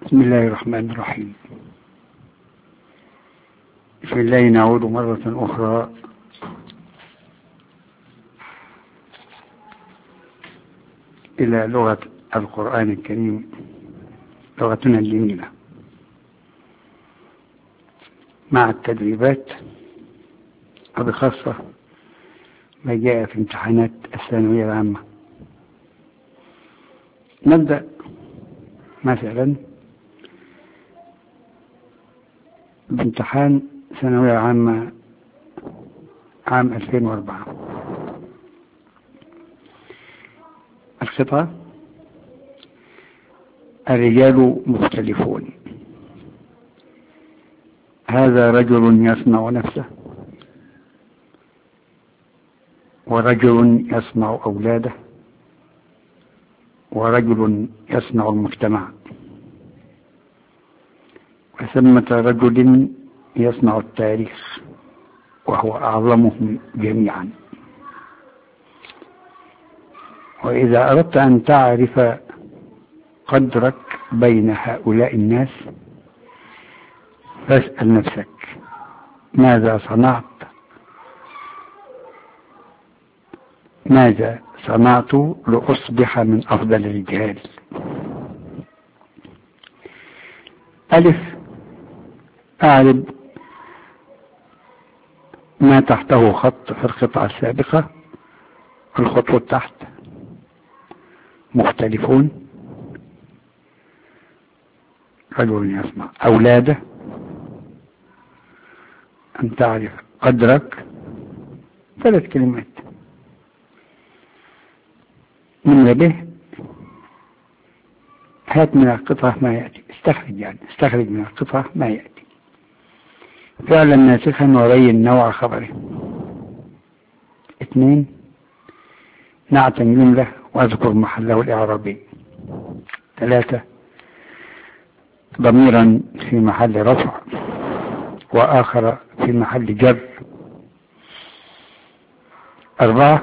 بسم الله الرحمن الرحيم. في الله نعود مرة أخرى إلى لغة القرآن الكريم، لغتنا الجميلة، مع التدريبات وبخاصة ما جاء في امتحانات الثانوية العامة. نبدأ مثلا بامتحان ثانوية عامة عام 2004. الخطأ: الرجال مختلفون. هذا رجل يصنع نفسه، ورجل يصنع أولاده، ورجل يصنع المجتمع، وثمة رجل يصنع التاريخ وهو أعظمهم جميعا. وإذا أردت أن تعرف قدرك بين هؤلاء الناس فاسأل نفسك: ماذا صنعت لأصبح من أفضل الرجال؟ ألف: أعرب ما تحته خط في القطعة السابقة. الخطوة تحت: مختلفون، رجل يصنع أولاده، أن تعرف قدرك. 3 كلمات. من به: هات من القطعة ما يأتي، استخرج من القطعة ما يأتي. فعلا ناسخا وبين نوع خبره. 2: نعت جملة واذكر محله الإعرابي. 3: ضميرا في محل رفع وآخر في محل جر. 4: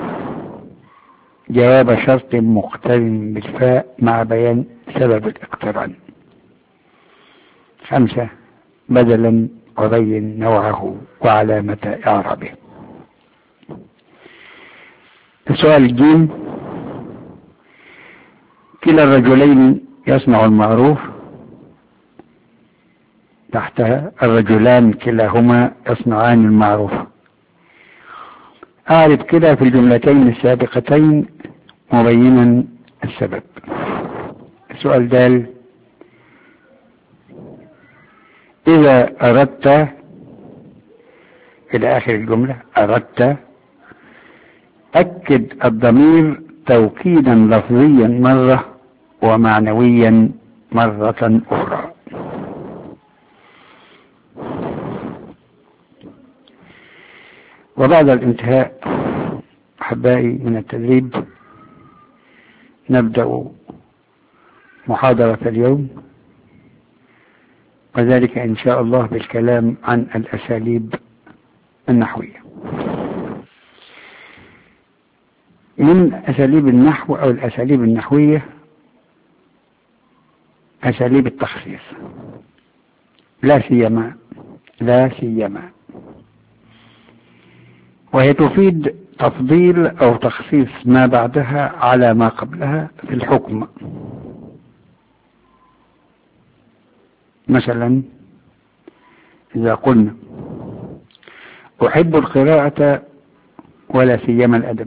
جواب شرط مقترن بالفاء مع بيان سبب الاقتران. 5: بدلا وبين نوعه وعلامة إعرابه. السؤال الجيم: كلا الرجلين يصنع المعروف. تحتها: الرجلان كلاهما يصنعان المعروف. أعرف كلا في الجملتين السابقتين مبينا السبب. السؤال دال: إذا أردت إلى آخر الجملة أردت أكد الضمير توكيدا لفظيا مرة ومعنويا مرة أخرى. وبعد الانتهاء أحبائي من التدريب نبدأ محاضرة اليوم، وذلك إن شاء الله بالكلام عن الأساليب النحوية. من أساليب النحو أو الأساليب النحوية أساليب التخصيص، لا سيما، وهي تفيد تفضيل أو تخصيص ما بعدها على ما قبلها في الحكم. مثلا إذا قلنا أحب القراءة ولا سيما الأدب،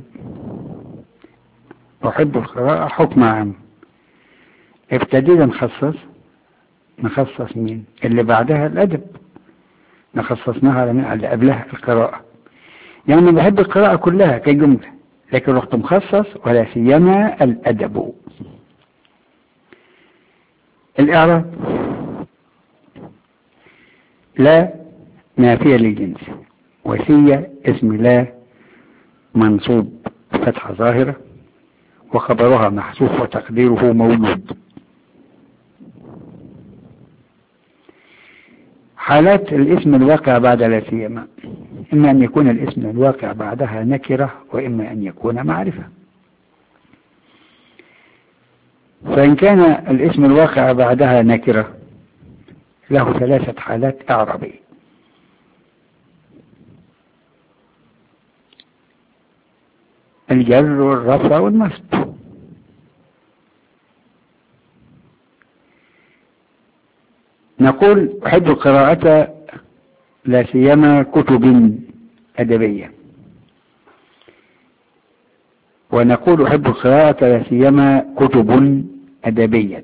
أحب القراءة حكم عام، ابتدينا نخصص مين؟ اللي بعدها الأدب، نخصصناها اللي قبلها القراءة. يعني بحب القراءة كلها كجملة، لكن رحت مخصص ولا سيما الأدب. الإعراب: لا نافية للجنس، وسية اسم لا منصوب فتحة ظاهرة وخبرها محذوف وتقديره مولود. حالات الاسم الواقع بعد لا سيما: إما أن يكون الاسم الواقع بعدها نكرة، وإما أن يكون معرفة. فإن كان الاسم الواقع بعدها نكرة له 3 حالات إعرابية. الجر والرفع والنصب. نقول أحب القراءة لا سيما كتب أدبية، ونقول أحب القراءة لا سيما كتب أدبية،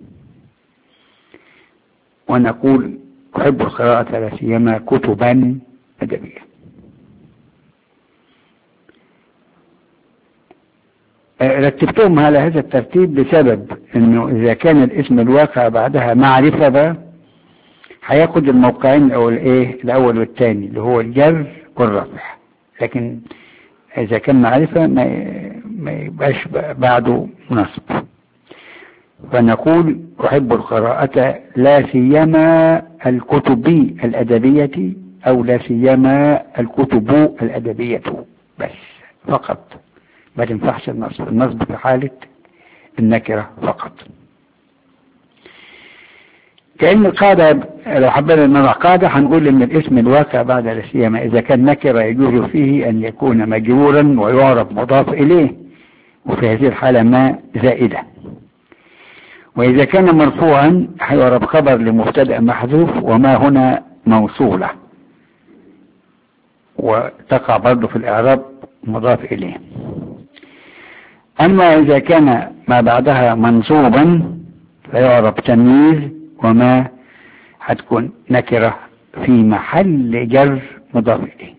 ونقول أحب القراءة لا سيما كتبا أدبية. رتبتهم على هذا الترتيب بسبب انه اذا كان الاسم الواقع بعدها معرفة بقى هياخد الموقعين الاول والثاني اللي هو الجر والرفع، لكن اذا كان معرفة ما يبقاش بعده نصب. فنقول احب القراءة لا سيما الكتب الادبية او لا سيما الكتب الادبية بس فقط، ما تنفعش النصب. النصب في حالة النكرة فقط. كأن القاعدة لو حبينا نضع قاعدة هنقول ان الاسم الواقع بعد لا سيما اذا كان نكرة يجوز فيه ان يكون مجرورا ويعرب مضاف اليه، وفي هذه الحالة ما زائدة. واذا كان مرفوعا هيعرب خبر لمبتدأ محذوف وما هنا موصولة، وتقع برضه في الاعراب مضاف اليه. أما إذا كان ما بعدها منصوبا فيعرب تمييز وما هتكون نكرة في محل جر مضاف إليه،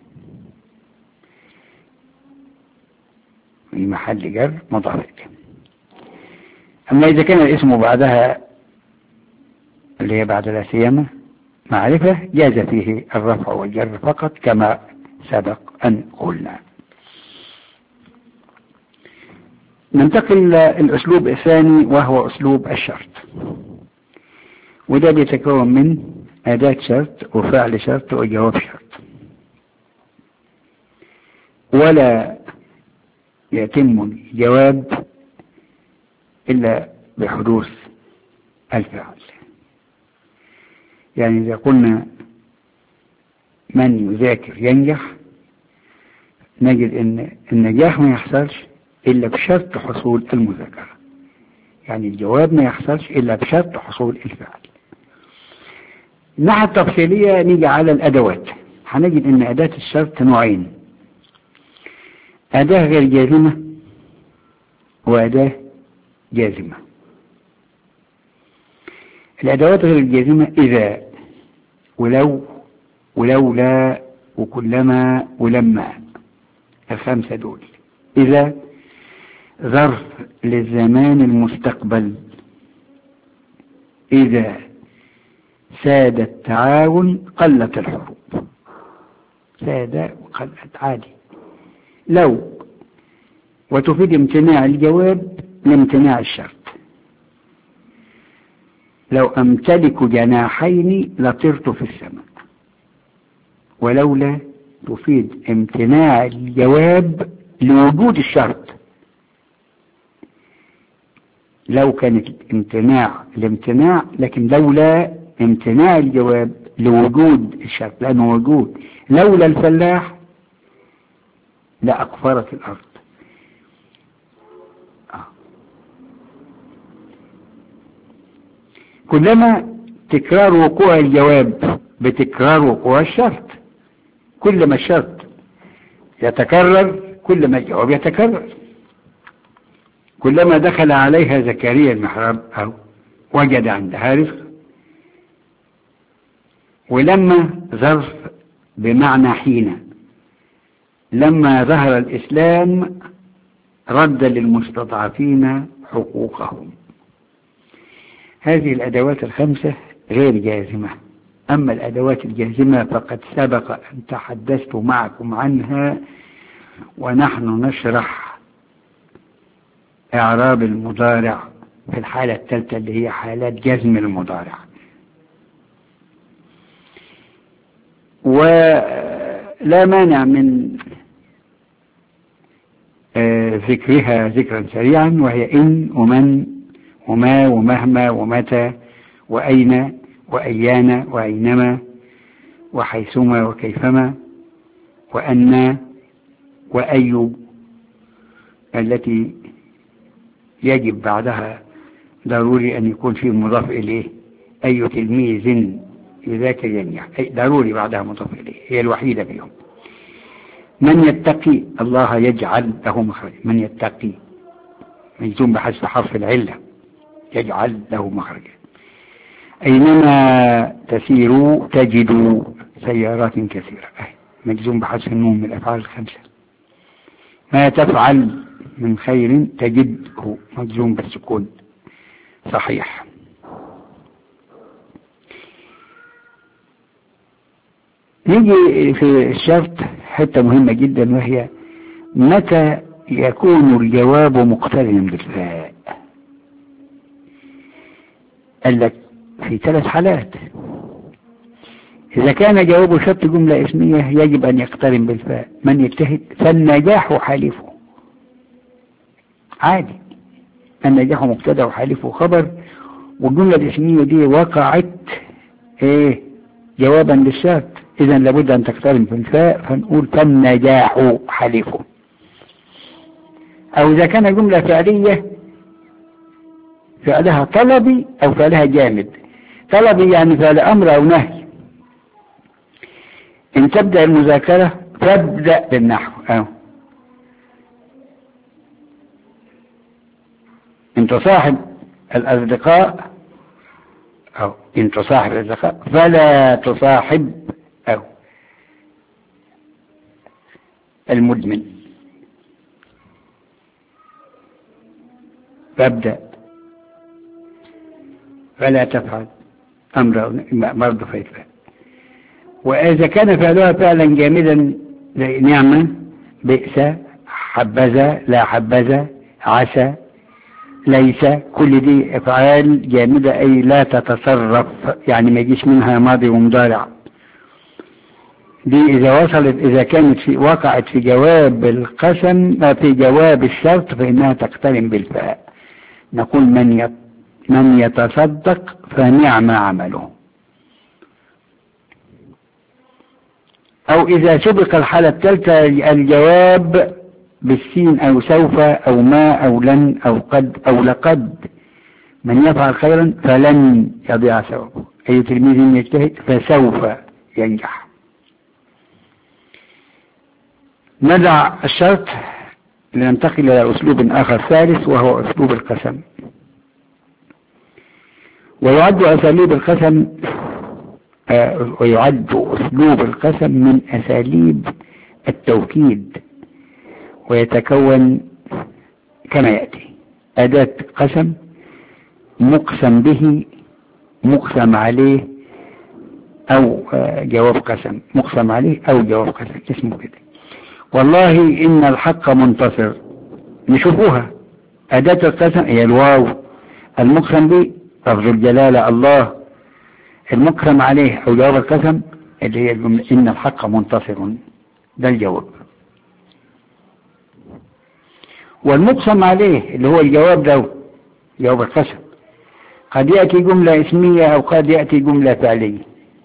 في محل جر مضاف إليه. أما إذا كان الاسم بعدها اللي هي بعد لا سيما معرفة جاز فيه الرفع والجر فقط كما سبق أن قلنا. ننتقل للأسلوب الثاني وهو أسلوب الشرط، وده بيتكون من أداة شرط وفعل شرط وجواب شرط، ولا يتم الجواب إلا بحدوث الفعل. يعني إذا قلنا من يذاكر ينجح، نجد إن النجاح ما يحصلش إلا بشرط حصول المذاكرة، يعني الجواب ما يحصلش إلا بشرط حصول الفعل. الناحية التفصيلية نيجي على الأدوات، هنجد إن أداة الشرط نوعين: أداة غير جازمة وأداة جازمة. الأدوات غير الجازمة إذا ولو ولولا وكلما ولما، ال5 دول. إذا ظرف للزمان المستقبل، إذا ساد التعاون قلت الحروب، ساد وقلت عادي. لو وتفيد امتناع الجواب لامتناع الشرط. لو أمتلك جناحين لطرت في السماء. ولولا تفيد امتناع الجواب لوجود الشرط. لو كانت الامتناع، لكن لولا امتناع الجواب لوجود الشرط، لأنه وجود. لولا الفلاح لأقفرت الأرض. كلما تكرار وقوع الجواب بتكرار وقوع الشرط. كل ما الشرط يتكرر كل ما الجواب يتكرر. كلما دخل عليها زكريا المحراب أو وجد عندها رزق. ولما ظرف بمعنى حين. لما ظهر الإسلام رد للمستضعفين حقوقهم. هذه الأدوات ال5 غير جازمة. أما الأدوات الجازمة فقد سبق أن تحدثت معكم عنها، ونحن نشرح إعراب المضارع في الحالة الثالثة اللي هي حالات جزم المضارع. ولا مانع من ذكرها ذكرا سريعا، وهي إن ومن وما ومهما ومتى وأين وأيان وأينما وحيثما وكيفما وأن وأي التي يجب بعدها ضروري أن يكون فيه مضاف إليه. أي تلميذ لذاك ينجح، ضروري بعدها مضاف إليه، هي الوحيدة فيهم. من يتقي الله يجعل له مخرجا، من يتقي مجزوم بحذف حرف العلة، يجعل له مخرجا. أينما تسيروا تجدوا سيارات كثيرة، مجزوم بحذف النون من الأفعال الخمسة. ما تفعل من خير تجده، مجزوم بالسكون صحيح. نيجي في الشرط حتة مهمة جدا، وهي متى يكون الجواب مقترنا بالفاء. قال لك في 3 حالات. إذا كان جواب شرط جملة اسمية يجب أن يقترن بالفاء، من يجتهد فالنجاح حليفه، عادي، النجاح مبتدأ وحليفه خبر، والجملة الاسمية دي وقعت جوابا للشرط، إذا لابد أن تقترن بالفاء، فنقول فالنجاح حليفه. أو إذا كان جملة فعلية فعلها طلبي أو فعلها جامد. طلبي يعني فعل أمر أو نهي. إن تبدأ المذاكرة فابدأ بالنحو، إن تصاحب الأصدقاء، أو إن تصاحب الأصدقاء فلا تصاحب أو المدمن. فابدأ فلا تفعل أمر برضه فيتفعل. وإذا كان فعلها فعلا جامدا زي نعمة، بئس، حبذا، لا حبذا، عسى، ليس، كل دي أفعال جامدة أي لا تتصرف، يعني ما يجيش منها ماضي ومضارع. دي إذا كانت وقعت في جواب القسم، في جواب الشرط، فإنها تقترن بالفاء. نقول من يتصدق فنعم عمله. أو إذا سبق الحالة الثالثة الجواب بالسين أو سوف أو ما أو لن أو قد أو لقد، من يفعل خيرا فلن يضيع ثوابه، أي تلميذ يجتهد فسوف ينجح. ندع الشرط لننتقل إلى أسلوب آخر ثالث، وهو أسلوب القسم. ويعد أساليب القسم ويعد أسلوب القسم من أساليب التوكيد، ويتكون كما يأتي: أداة قسم، مقسم به، مقسم عليه، أو جواب قسم، مقسم عليه أو جواب قسم، اسمه كده. والله إن الحق منتصر، نشوفوها. أداة القسم هي الواو، المقسم به لفظ الجلالة الله، المقسم عليه أو جواب القسم اللي هي الجملة إن الحق منتصر، ده الجواب. والمقسم عليه اللي هو الجواب ده جواب القسم، قد يأتي جملة اسمية أو قد يأتي جملة فعلية،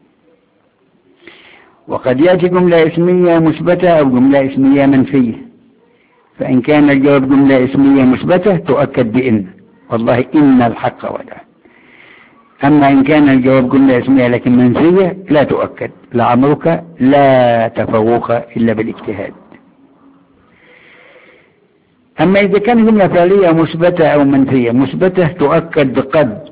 وقد يأتي جملة اسمية مثبتة أو جملة اسمية منفية. فإن كان الجواب جملة اسمية مثبتة تؤكد بإن، والله إن الحق ولا. أما إن كان الجواب جملة اسمية لكن منفية لا تؤكد، لعمرك لا تفوق إلا بالاجتهاد. أما إذا كان جملة فعلية مثبتة أو منفية، مثبتة تؤكد بقد،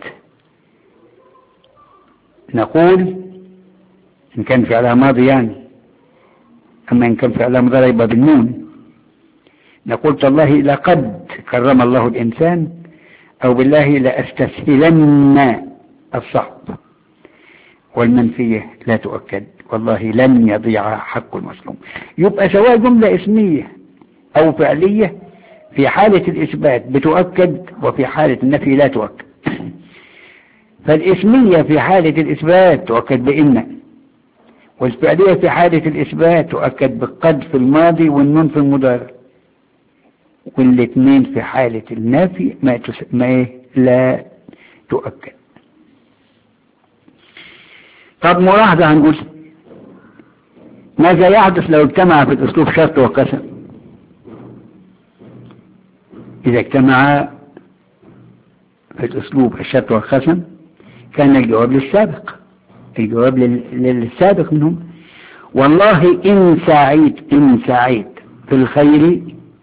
نقول إن كان فعلها ماضي يعني، أما إن كان فعلها مضارع يبقى بالنون، نقول تالله لقد كرم الله الإنسان، أو بالله لأستسهلن الصعب. والمنفية لا تؤكد، والله لن يضيع حق المظلوم. يبقى سواء جملة اسمية أو فعلية في حالة الإثبات بتؤكد، وفي حالة النفي لا تؤكد. فالاسمية في حالة الإثبات تؤكد بإن، والفعلية في حالة الإثبات تؤكد بالقد في الماضي والنون في المضارع، والاثنين في حالة النفي ما لا تؤكد. طب ملاحظة هنقول ماذا يحدث لو اجتمع في الأسلوب شرط وقسم؟ إذا اجتمع في الأسلوب الشرط والقسم كان الجواب للسابق، الجواب للسابق منهم. والله إن سعيت في الخير،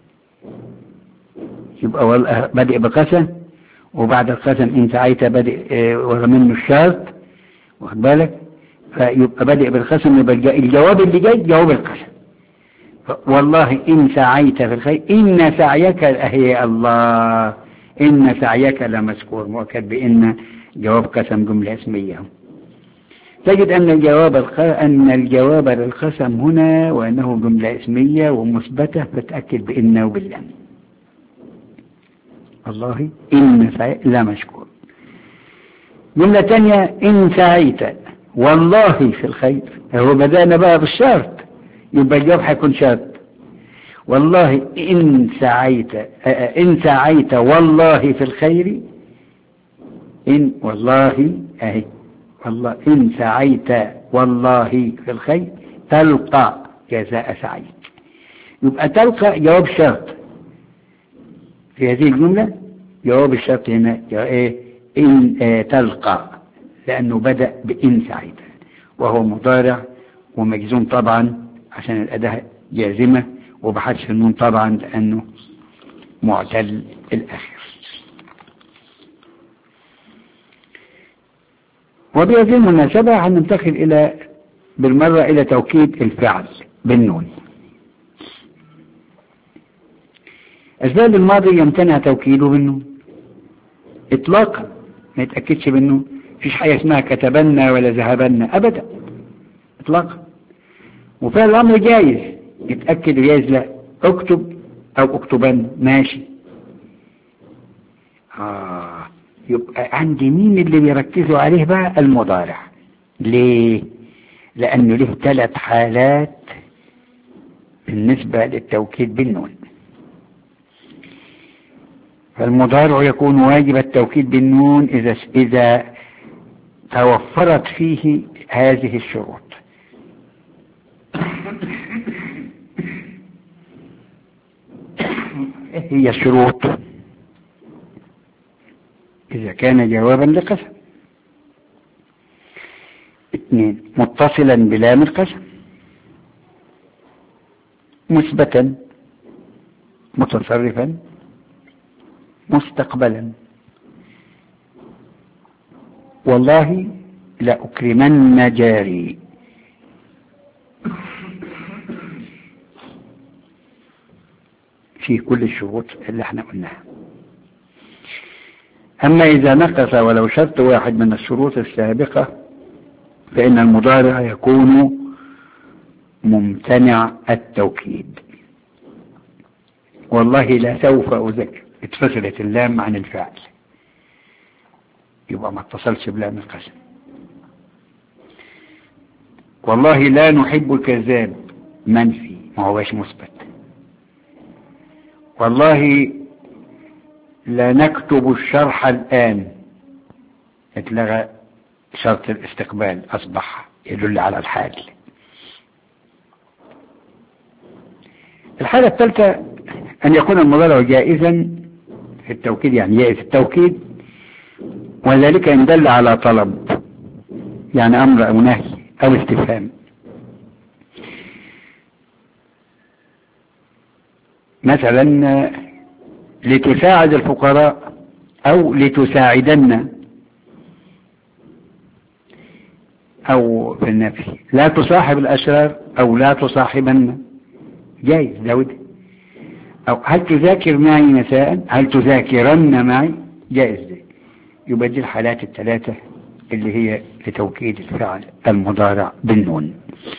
يبقى بدأ بقسم، وبعد القسم إن سعيت بدأ ومنه الشرط، واخد بالك؟ فيبقى بدأ بالقسم، يبقى الجواب اللي جاي جواب القسم. والله إن سعيت في الخير إن سعيك هي الله، إن سعيك لمذكور مؤكد بإن جواب قسم جملة اسمية. تجد أن الجواب للقسم هنا وأنه جملة اسمية ومثبتة، فتأكد بإن وباللام. الله إن سعيك لا مشكور. جملة تانية إن سعيت والله في الخير، هو بدأنا بقى بالشرط، يبقى الجواب هيكون شرط. والله إن سعيت والله في الخير، إن والله أهي، والله إن سعيت والله في الخير تلقى جزاء سعيك. يبقى تلقى جواب شرط في هذه الجملة، جواب الشرط هنا إيه؟ إن تلقى، لأنه بدأ بإن سعيت وهو مضارع ومجزوم طبعا عشان الأداة جازمة، وبحذف النون طبعا لأنه معتل الآخر. وبهذه المناسبة هننتقل بالمرة إلى توكيد الفعل بالنون. الفعل الماضي يمتنع توكيده بالنون إطلاقا، ما يتأكدش بالنون. مفيش حاجة اسمها كتبنا ولا ذهبنا أبدا إطلاقا. وفعل الأمر جايز يتأكد جايز لا، اكتب أو اكتبن ماشي. يبقى عندي مين اللي بيركزوا عليه بقى؟ المضارع. ليه؟ لأنه له 3 حالات بالنسبة للتوكيد بالنون. فالمضارع يكون واجب التوكيد بالنون إذا توفرت فيه هذه الشروط. هي الشروط: إذا كان جوابا لقسم، 2 متصلا بلام القسم، مثبتا متصرفا مستقبلا. والله لأكرمن جاري. في كل الشروط اللي احنا قلناها. أما إذا نقص ولو شرط واحد من الشروط السابقة فإن المضارع يكون ممتنع التوكيد. والله لا سوف أذكر، اتفصلت اللام عن الفعل، يبقى ما اتصلش بلام القسم. والله لا نحب الكذاب، منفي ما هوش مثبت. والله لا نكتب الشرح الآن، اتلغى شرط الاستقبال، أصبح يدل على الحال. الحالة الثالثة أن يكون المضارع جائزا في التوكيد، يعني جائز التوكيد، وذلك إن دل على طلب، يعني أمر أو نهي أو استفهام. مثلا لتساعد الفقراء أو لتساعدن، أو في النفي لا تصاحب الأشرار أو لا تصاحبن، جايز داود. أو هل تذاكر معي مساء، هل تذاكرن معي، جائز ده. يبقى دي الحالات الثلاثة اللي هي لتوكيد الفعل المضارع بالنون.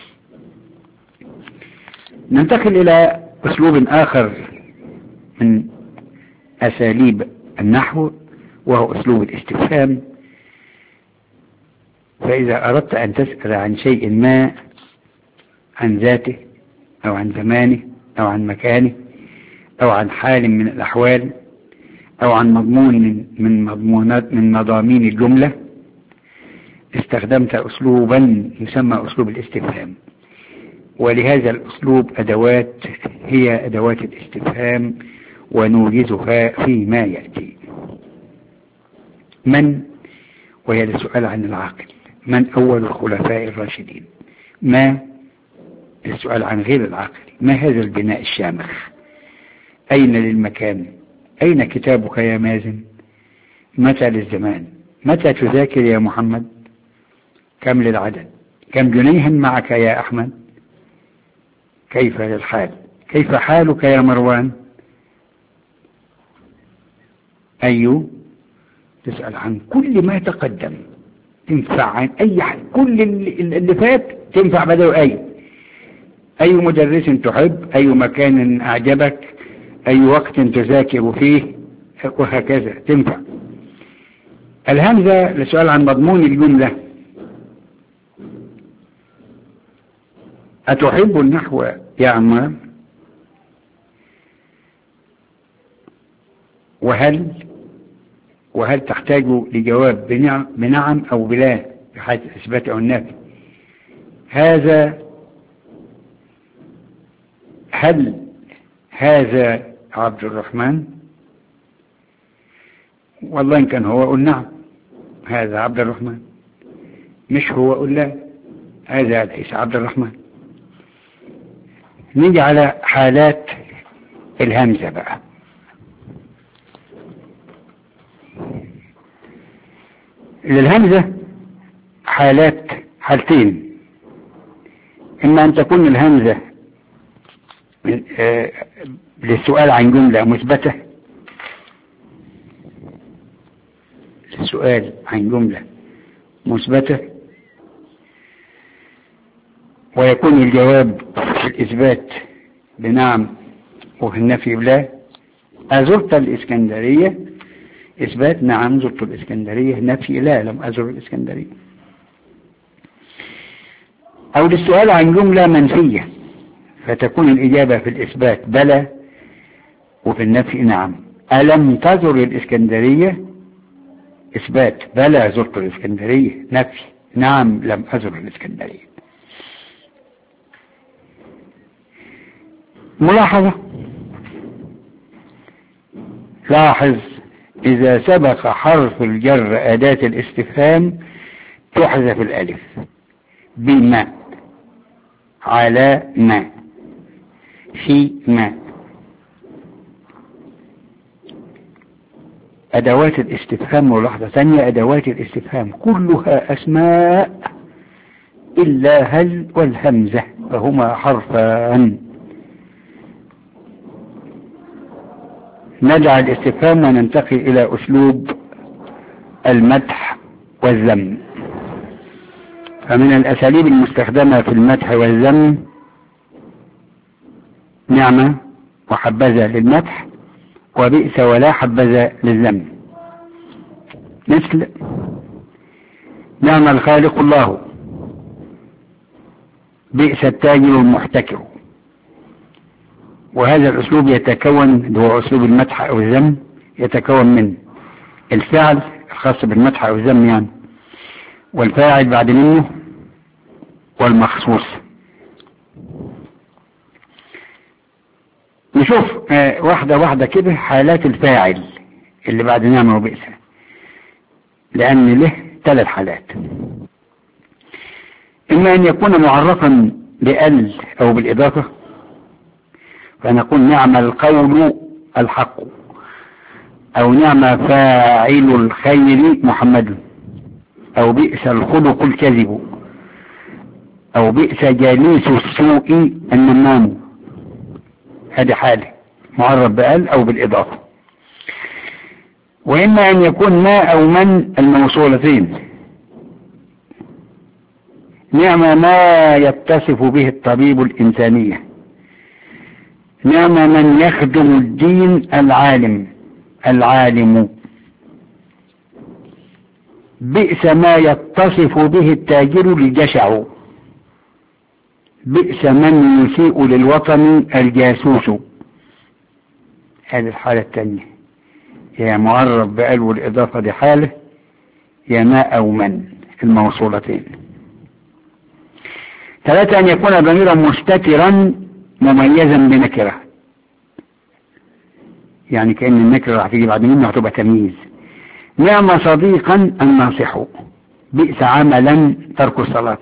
ننتقل إلى أسلوب آخر من أساليب النحو، وهو أسلوب الاستفهام. فإذا أردت أن تسأل عن شيء ما، عن ذاته أو عن زمانه أو عن مكانه أو عن حال من الأحوال أو عن مضمون من مضامين الجملة استخدمت أسلوبا يسمى أسلوب الاستفهام، ولهذا الأسلوب أدوات هي أدوات الاستفهام ونوجزها فيما يأتي. من، وهي السؤال عن العاقل، من أول الخلفاء الراشدين؟ ما، السؤال عن غير العاقل، ما هذا البناء الشامخ؟ أين للمكان؟ أين كتابك يا مازن؟ متى للزمان؟ متى تذاكر يا محمد؟ كم للعدد؟ كم جنيها معك يا أحمد؟ كيف للحال؟ كيف حالك يا مروان؟ تسأل عن كل ما تقدم، تنفع عن أي حد، كل اللي فات تنفع بدل أي مدرس تحب، أي مكان أعجبك، أي وقت تذاكر فيه، وهكذا تنفع. الهمزة لسؤال عن مضمون الجملة. أتحب النحو يا عمار؟ وهل تحتاج لجواب بنعم أو بلا في حالة الإثبات أو النفي؟ هل هذا عبد الرحمن؟ والله إن كان هو قل نعم، هذا عبد الرحمن. مش هو قل لا، هذا ليس عبد الرحمن. نيجي على حالات الهمزة بقى. للهمزة حالتين، إما أن تكون الهمزة للسؤال عن جملة مثبتة، للسؤال عن جملة مثبتة، ويكون الجواب في الإثبات بنعم وفي النفي بلا. أزرت الإسكندرية؟ إثبات نعم زرت الإسكندرية، نفي لا لم أزر الإسكندرية. أو للسؤال عن جملة منفية، فتكون الإجابة في الإثبات بلى وفي النفي نعم. ألم تزر الإسكندرية؟ إثبات بلى زرت الإسكندرية، نفي نعم لم أزر الإسكندرية. ملاحظة، لاحظ إذا سبق حرف الجر أداة الاستفهام تحذف الألف، بما، على ما، في ما. أدوات الاستفهام، ملاحظة ثانية، أدوات الاستفهام كلها أسماء إلا هل والهمزة، فهما حرفان. ندع الاستفهام وننتقل إلى أسلوب المدح والذم. فمن الأساليب المستخدمة في المدح والذم نعمة وحبذا للمدح، وبئس ولا حبذا للذم. مثل نعم الخالق الله، بئس التاجر المحتكر. وهذا الأسلوب يتكون، هو أسلوب المدح أو الذم، يتكون من الفعل الخاص بالمدح أو الذم يعني، والفاعل بعد منه، والمخصوص. نشوف واحدة واحدة كده حالات الفاعل اللي بعد نعمة وبئس، لأن له 3 حالات. إما أن يكون معرفا بأل أو بالإضافة، فنقول نعم القول الحق، أو نعم فاعل الخير محمد، أو بئس الخلق الكذب، أو بئس جليس السوء النمام. هذه حالة معرف بأل أو بالإضافة. وإما أن يكون ما أو من الموصولتين، نعم ما يتصف به الطبيب الإنسانية، نعم من يخدم الدين العالم، بئس ما يتصف به التاجر الجشع، بئس من يسيء للوطن الجاسوس. هذه الحالة الثانية. يا معرف بأل والإضافة دي حاله، يا ما أو من الموصولتين. 3 أن يكون ضميرا مستترا مميزا بنكرة، يعني كأن النكرة راح تيجي بعد منه هتبقى تمييز. نعم صديقا الناصح، بئس عملا ترك الصلاة.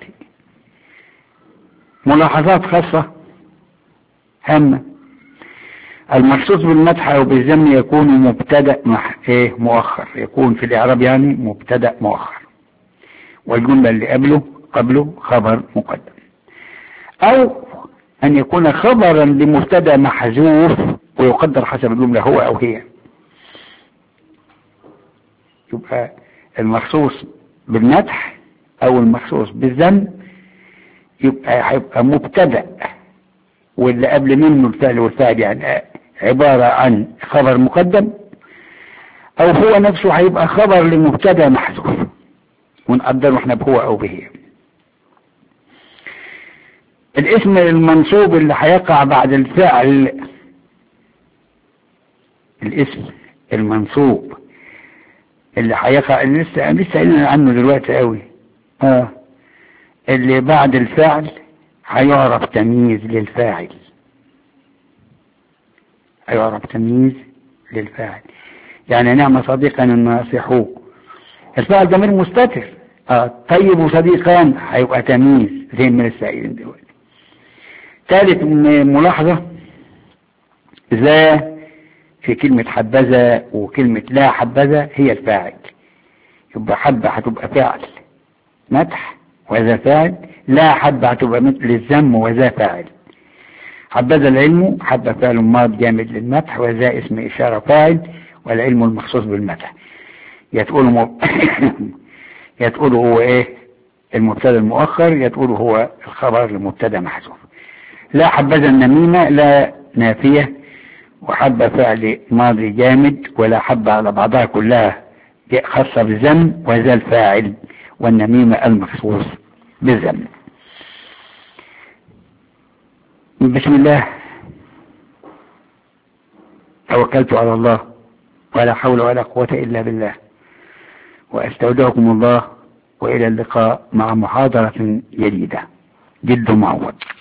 ملاحظات خاصة هامة. المخصوص بالمدح أو بالذم يكون مبتدأ مؤخر، يكون في الإعراب يعني مبتدأ مؤخر، والجملة اللي قبله خبر مقدم، أو أن يكون خبرا لمبتدأ محذوف ويقدر حسب الجملة هو أو هي. يبقى المخصوص بالمدح أو المخصوص بالذم هيبقى مبتدأ، واللي قبل منه الفعل والفاعل يعني عبارة عن خبر مقدم، أو هو نفسه هيبقى خبر لمبتدأ محذوف ونقدره احنا بهو أو به. الاسم المنصوب اللي هيقع بعد الفعل، الاسم المنصوب اللي هيقع اللي لسه قلنا عنه دلوقتي قوي، اللي بعد الفعل هيعرف تمييز للفاعل، هيعرف تمييز للفاعل. يعني نعم صديقا الناصح، الفاعل ضمير مستتر. طيب وصديقان هيبقى تمييز زي من السائلين دلوقتي. 3 ملاحظة، ذا في كلمة حبذا وكلمة لا حبذا هي الفاعل، يبقى حبة هتبقى فاعل مدح وذا فاعل، لا حبة هتبقى مثل الذم وذا فاعل. حبذا العلم، حبة فعل ماض جامد للمدح، وذا اسم إشارة فاعل، والعلم المخصوص بالمدح. يتقول هو المبتدا المؤخر، يتقول هو الخبر المبتدا محذوف. لا حبذا النميمة، لا نافية، وحبة فعل ماضي جامد، ولا حبة على بعضها كلها خاصة بالذم، وذا الفاعل، والنميمة المخصوص بالذم. بسم الله توكلت على الله، ولا حول ولا قوة إلا بالله، وأستودعكم الله، وإلى اللقاء مع محاضرة جديدة. جد معوض.